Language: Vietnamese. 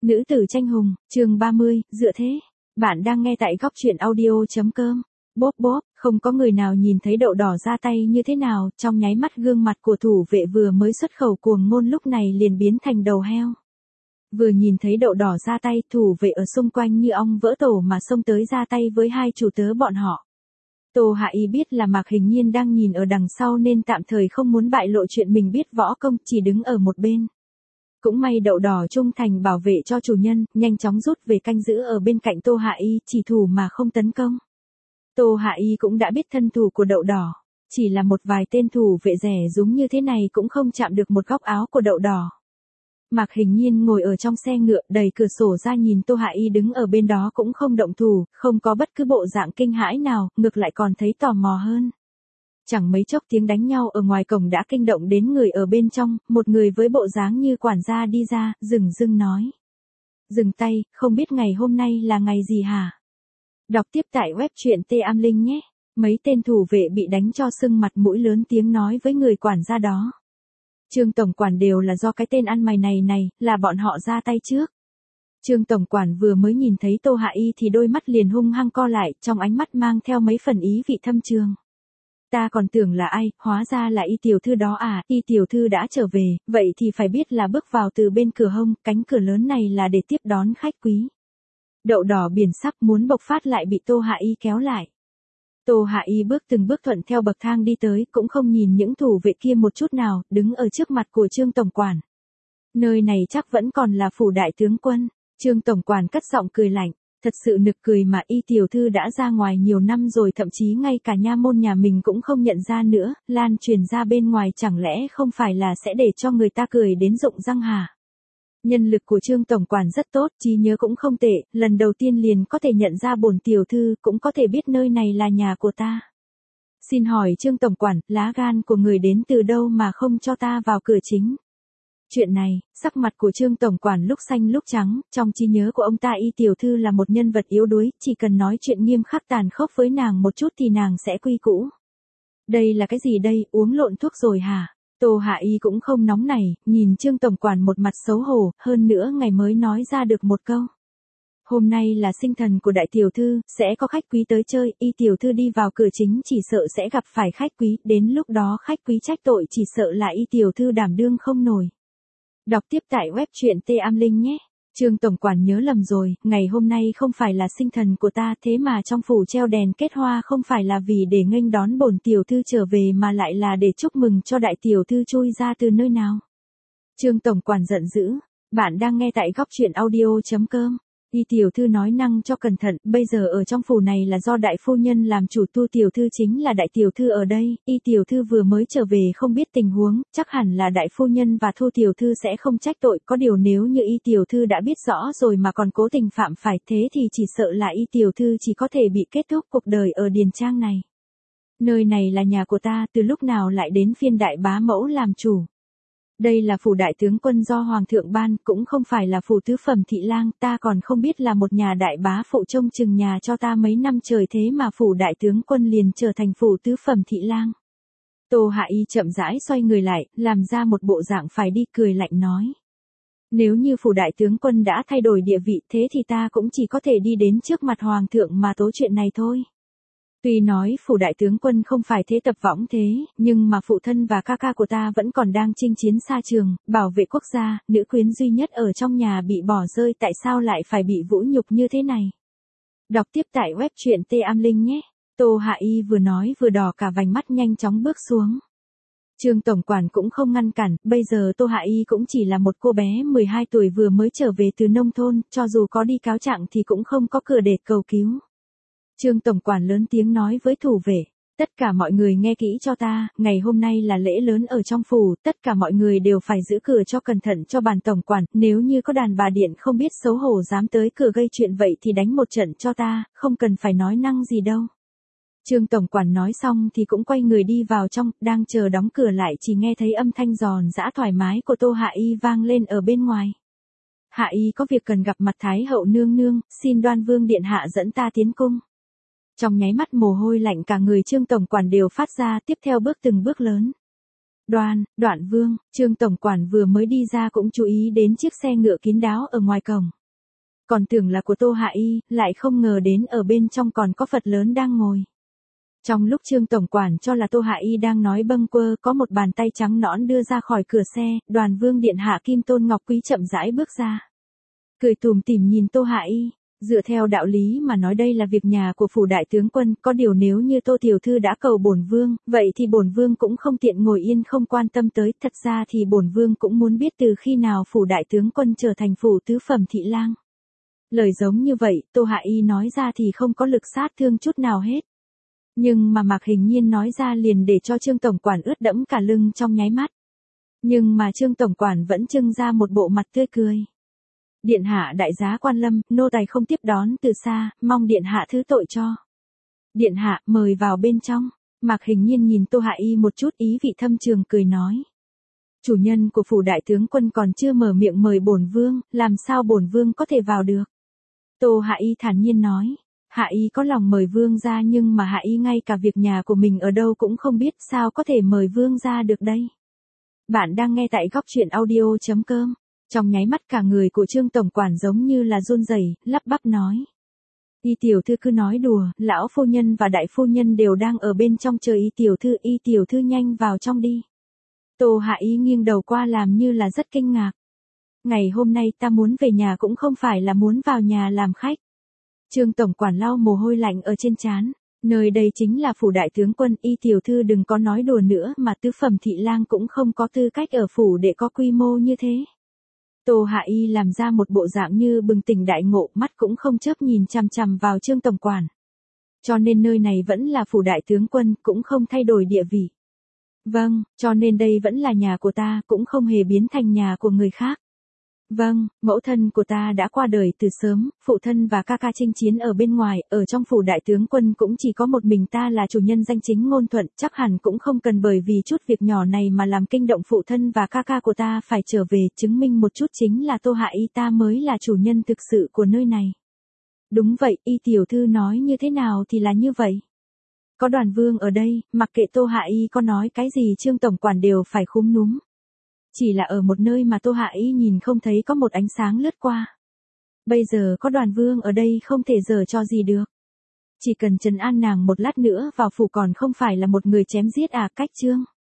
Nữ tử tranh hùng, chương 30, dựa thế. Bạn đang nghe tại góc truyện audio.com. Bốp bốp, không có người nào nhìn thấy đậu đỏ ra tay như thế nào, trong nháy mắt gương mặt của thủ vệ vừa mới xuất khẩu cuồng ngôn lúc này liền biến thành đầu heo. Vừa nhìn thấy đậu đỏ ra tay, thủ vệ ở xung quanh như ong vỡ tổ mà xông tới ra tay với hai chủ tớ bọn họ. Tô Hạ Y biết là Mạc Hình Nhiên đang nhìn ở đằng sau nên tạm thời không muốn bại lộ chuyện mình biết võ công, chỉ đứng ở một bên. Cũng may đậu đỏ trung thành bảo vệ cho chủ nhân, nhanh chóng rút về canh giữ ở bên cạnh Tô Hạ Y, chỉ thủ mà không tấn công. Tô Hạ Y cũng đã biết thân thủ của đậu đỏ, chỉ là một vài tên thủ vệ rẻ rúng như thế này cũng không chạm được một góc áo của đậu đỏ. Mạc Hình Nhiên ngồi ở trong xe ngựa, đẩy cửa sổ ra nhìn Tô Hạ Y đứng ở bên đó cũng không động thủ, không có bất cứ bộ dạng kinh hãi nào, ngược lại còn thấy tò mò hơn. Chẳng mấy chốc tiếng đánh nhau ở ngoài cổng đã kinh động đến người ở bên trong, một người với bộ dáng như quản gia đi ra, dừng dưng nói. Dừng tay, không biết ngày hôm nay là ngày gì hả? Đọc tiếp tại web truyện T-am Linh nhé. Mấy tên thủ vệ bị đánh cho sưng mặt mũi lớn tiếng nói với người quản gia đó. Trương tổng quản đều là do cái tên ăn mày này, là bọn họ ra tay trước. Trương tổng quản vừa mới nhìn thấy Tô Hạ Y thì đôi mắt liền hung hăng co lại, trong ánh mắt mang theo mấy phần ý vị thâm trường. Ta còn tưởng là ai, hóa ra là Y tiểu thư đó à, Y tiểu thư đã trở về, vậy thì phải biết là bước vào từ bên cửa hông, cánh cửa lớn này là để tiếp đón khách quý. Đậu đỏ biển sắp muốn bộc phát lại bị Tô Hạ Y kéo lại. Tô Hạ Y bước từng bước thuận theo bậc thang đi tới, cũng không nhìn những thủ vệ kia một chút nào, đứng ở trước mặt của Trương tổng quản. Nơi này chắc vẫn còn là phủ đại tướng quân. Trương tổng quản cất giọng cười lạnh. Thật sự nực cười mà, Y tiểu thư đã ra ngoài nhiều năm rồi, thậm chí ngay cả nha môn nhà mình cũng không nhận ra nữa, lan truyền ra bên ngoài chẳng lẽ không phải là sẽ để cho người ta cười đến rụng răng hả? Nhân lực của Trương tổng quản rất tốt, trí nhớ cũng không tệ, lần đầu tiên liền có thể nhận ra bổn tiểu thư, cũng có thể biết nơi này là nhà của ta. Xin hỏi Trương tổng quản, lá gan của người đến từ đâu mà không cho ta vào cửa chính? Chuyện này, sắc mặt của Trương tổng quản lúc xanh lúc trắng, trong trí nhớ của ông ta Y tiểu thư là một nhân vật yếu đuối, chỉ cần nói chuyện nghiêm khắc tàn khốc với nàng một chút thì nàng sẽ quy cũ. Đây là cái gì đây, uống lộn thuốc rồi hả? Tô Hạ Y cũng không nóng nảy, nhìn Trương tổng quản một mặt xấu hổ, hơn nữa ngày mới nói ra được một câu. Hôm nay là sinh thần của đại tiểu thư, sẽ có khách quý tới chơi, Y tiểu thư đi vào cửa chính chỉ sợ sẽ gặp phải khách quý, đến lúc đó khách quý trách tội chỉ sợ là Y tiểu thư đảm đương không nổi. Đọc tiếp tại web truyện T-am Linh nhé. Trương tổng quản nhớ lầm rồi, ngày hôm nay không phải là sinh thần của ta, thế mà trong phủ treo đèn kết hoa không phải là vì để nghênh đón bổn tiểu thư trở về mà lại là để chúc mừng cho đại tiểu thư chui ra từ nơi nào. Trương tổng quản giận dữ. Bạn đang nghe tại góc truyện audio.com. Y tiểu thư nói năng cho cẩn thận, bây giờ ở trong phủ này là do đại phu nhân làm chủ, tu tiểu thư chính là đại tiểu thư ở đây, Y tiểu thư vừa mới trở về không biết tình huống, chắc hẳn là đại phu nhân và Thu tiểu thư sẽ không trách tội, có điều nếu như Y tiểu thư đã biết rõ rồi mà còn cố tình phạm phải thế thì chỉ sợ là Y tiểu thư chỉ có thể bị kết thúc cuộc đời ở điền trang này. Nơi này là nhà của ta, từ lúc nào lại đến phiên đại bá mẫu làm chủ? Đây là phủ đại tướng quân do hoàng thượng ban, cũng không phải là phủ tứ phẩm thị lang, ta còn không biết là một nhà đại bá phụ trông chừng nhà cho ta mấy năm trời, thế mà phủ đại tướng quân liền trở thành phủ tứ phẩm thị lang. Tô Hạ Y chậm rãi xoay người lại, làm ra một bộ dạng phải đi, cười lạnh nói. Nếu như phủ đại tướng quân đã thay đổi địa vị thế thì ta cũng chỉ có thể đi đến trước mặt hoàng thượng mà tố chuyện này thôi. Tuy nói phủ đại tướng quân không phải thế tập võng thế, nhưng mà phụ thân và ca ca của ta vẫn còn đang chinh chiến xa trường, bảo vệ quốc gia, nữ quyến duy nhất ở trong nhà bị bỏ rơi, tại sao lại phải bị vũ nhục như thế này? Đọc tiếp tại web truyện T-am Linh nhé. Tô Hạ Y vừa nói vừa đỏ cả vành mắt, nhanh chóng bước xuống. Trương tổng quản cũng không ngăn cản, bây giờ Tô Hạ Y cũng chỉ là một cô bé 12 tuổi vừa mới trở về từ nông thôn, cho dù có đi cáo trạng thì cũng không có cửa để cầu cứu. Trương tổng quản lớn tiếng nói với thủ vệ, tất cả mọi người nghe kỹ cho ta, ngày hôm nay là lễ lớn ở trong phủ, tất cả mọi người đều phải giữ cửa cho cẩn thận cho bản tổng quản, nếu như có đàn bà điện không biết xấu hổ dám tới cửa gây chuyện vậy thì đánh một trận cho ta, không cần phải nói năng gì đâu. Trương tổng quản nói xong thì cũng quay người đi vào trong, đang chờ đóng cửa lại chỉ nghe thấy âm thanh giòn giã thoải mái của Tô Hạ Y vang lên ở bên ngoài. Hạ Y có việc cần gặp mặt Thái hậu nương nương, xin Đoan Vương điện hạ dẫn ta tiến cung. Trong nháy mắt mồ hôi lạnh cả người Trương tổng quản đều phát ra, tiếp theo bước từng bước lớn. Đoạn Vương, Trương tổng quản vừa mới đi ra cũng chú ý đến chiếc xe ngựa kín đáo ở ngoài cổng. Còn tưởng là của Tô Hạ Y, lại không ngờ đến ở bên trong còn có Phật lớn đang ngồi. Trong lúc Trương tổng quản cho là Tô Hạ Y đang nói bâng quơ, có một bàn tay trắng nõn đưa ra khỏi cửa xe, Đoàn Vương điện hạ Kim Tôn Ngọc Quý chậm rãi bước ra. Cười tủm tỉm nhìn Tô Hạ Y, dựa theo đạo lý mà nói đây là việc nhà của phủ đại tướng quân, có điều nếu như Tô tiểu thư đã cầu bổn vương, vậy thì bổn vương cũng không tiện ngồi yên không quan tâm tới, thật ra thì bổn vương cũng muốn biết từ khi nào phủ đại tướng quân trở thành phủ tứ phẩm thị lang. Lời giống như vậy, Tô Hạ Y nói ra thì không có lực sát thương chút nào hết. Nhưng mà Mạc Hình Nhiên nói ra liền để cho Trương tổng quản ướt đẫm cả lưng trong nháy mắt. Nhưng mà Trương tổng quản vẫn trưng ra một bộ mặt tươi cười. Điện hạ đại giá quan lâm, nô tài không tiếp đón từ xa, mong điện hạ thứ tội cho. Điện hạ, mời vào bên trong. Mạc Hình Nhiên nhìn Tô Hạ Y một chút, ý vị thâm trường cười nói. Chủ nhân của phủ đại tướng quân còn chưa mở miệng mời bổn vương, làm sao bổn vương có thể vào được? Tô Hạ Y thản nhiên nói. Hạ Y có lòng mời vương ra nhưng mà Hạ Y ngay cả việc nhà của mình ở đâu cũng không biết, sao có thể mời vương ra được đây? Bạn đang nghe tại góc truyện audio.com. Trong nháy mắt cả người của Trương tổng quản giống như là run rẩy, lắp bắp nói. Y tiểu thư cứ nói đùa, lão phu nhân và đại phu nhân đều đang ở bên trong chờ y tiểu thư nhanh vào trong đi. Tô Hạ Y nghiêng đầu qua làm như là rất kinh ngạc. Ngày hôm nay ta muốn về nhà cũng không phải là muốn vào nhà làm khách. Trương tổng quản lau mồ hôi lạnh ở trên trán, nơi đây chính là phủ đại tướng quân, y tiểu thư đừng có nói đùa nữa, mà tứ phẩm thị lang cũng không có tư cách ở phủ để có quy mô như thế. Tô Hạ Y làm ra một bộ dạng như bừng tỉnh đại ngộ, mắt cũng không chớp nhìn chằm chằm vào Trương tổng quản. Cho nên nơi này vẫn là phủ đại tướng quân, cũng không thay đổi địa vị. Vâng, cho nên đây vẫn là nhà của ta, cũng không hề biến thành nhà của người khác. Vâng, mẫu thân của ta đã qua đời từ sớm, phụ thân và ca ca chinh chiến ở bên ngoài, ở trong phủ đại tướng quân cũng chỉ có một mình ta là chủ nhân danh chính ngôn thuận, chắc hẳn cũng không cần bởi vì chút việc nhỏ này mà làm kinh động phụ thân và ca ca của ta phải trở về, chứng minh một chút chính là Tô Hạ Y ta mới là chủ nhân thực sự của nơi này. Đúng vậy, y tiểu thư nói như thế nào thì là như vậy. Có Đoàn Vương ở đây, mặc kệ Tô Hạ Y có nói cái gì Trương tổng quản đều phải khúm núm. Chỉ là ở một nơi mà Tô Hạ Y nhìn không thấy có một ánh sáng lướt qua. Bây giờ có Đoàn Vương ở đây không thể giở cho gì được. Chỉ cần trấn an nàng một lát nữa vào phủ còn không phải là một người chém giết à, cách Trương.